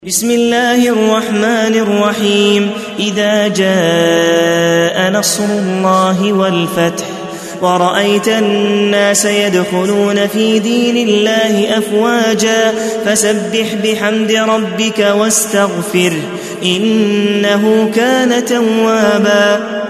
بسم الله الرحمن الرحيم. إذا جاء نصر الله والفتح ورأيت الناس يدخلون في دين الله أفواجا فسبح بحمد ربك واستغفره إنه كان توابا.